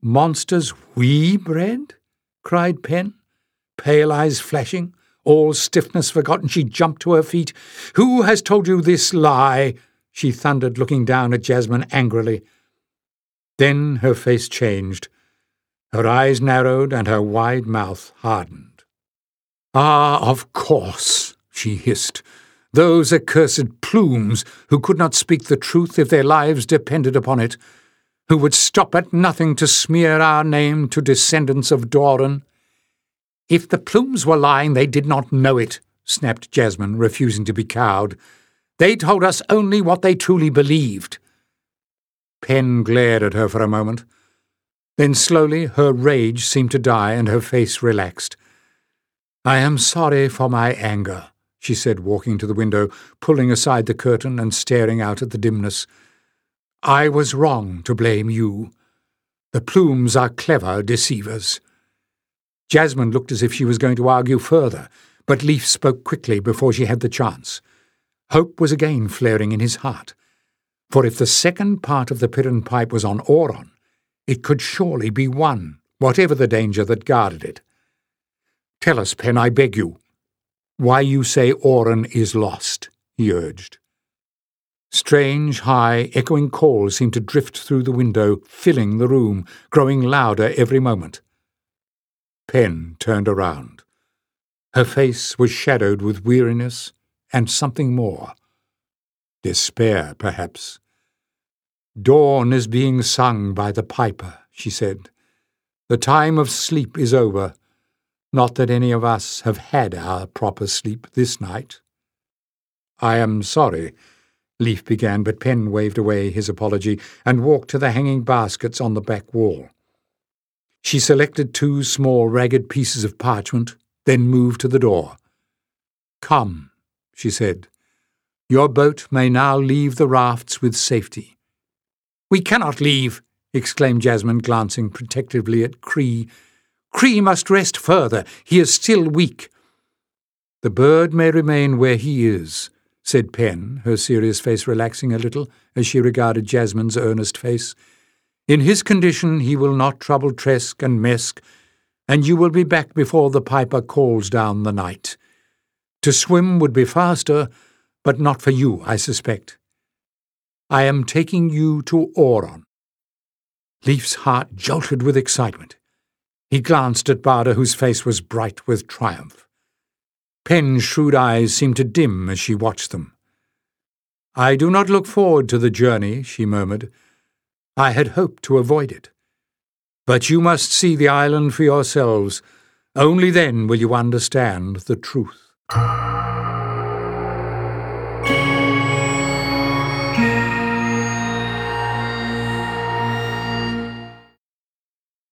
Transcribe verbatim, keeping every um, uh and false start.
"Monsters we bred?" cried Pen, pale eyes flashing. All stiffness forgotten, she jumped to her feet. "Who has told you this lie?" she thundered, looking down at Jasmine angrily. Then her face changed. Her eyes narrowed and her wide mouth hardened. "Ah, of course," she hissed. "Those accursed plumes who could not speak the truth if their lives depended upon it, who would stop at nothing to smear our name to descendants of Doran." "If the plumes were lying, they did not know it," snapped Jasmine, refusing to be cowed. "They told us only what they truly believed." Pen glared at her for a moment. Then slowly her rage seemed to die and her face relaxed. "I am sorry for my anger," she said, walking to the window, pulling aside the curtain and staring out at the dimness. "I was wrong to blame you. The plumes are clever deceivers." Jasmine looked as if she was going to argue further, but Leaf spoke quickly before she had the chance. Hope was again flaring in his heart, for if the second part of the Piran pipe was on Auron, it could surely be won, whatever the danger that guarded it. "Tell us, Pen, I beg you, why you say Auron is lost," he urged. Strange, high, echoing calls seemed to drift through the window, filling the room, growing louder every moment. Pen turned around. Her face was shadowed with weariness and something more. Despair, perhaps. "Dawn is being sung by the piper," she said. "The time of sleep is over. Not that any of us have had our proper sleep this night." "I am sorry," Leaf began, but Pen waved away his apology and walked to the hanging baskets on the back wall. She selected two small ragged pieces of parchment, then moved to the door. "Come," she said. "Your boat may now leave the rafts with safety." "We cannot leave," exclaimed Jasmine, glancing protectively at Cree. "Cree must rest further. He is still weak." "The bird may remain where he is," said Pen, her serious face relaxing a little as she regarded Jasmine's earnest face. "In his condition he will not trouble Tresk and Mesk, and you will be back before the piper calls down the night. To swim would be faster, but not for you, I suspect. I am taking you to Auron." Leaf's heart jolted with excitement. He glanced at Barda, whose face was bright with triumph. Pen's shrewd eyes seemed to dim as she watched them. "I do not look forward to the journey," she murmured. "I had hoped to avoid it. But you must see the island for yourselves. Only then will you understand the truth."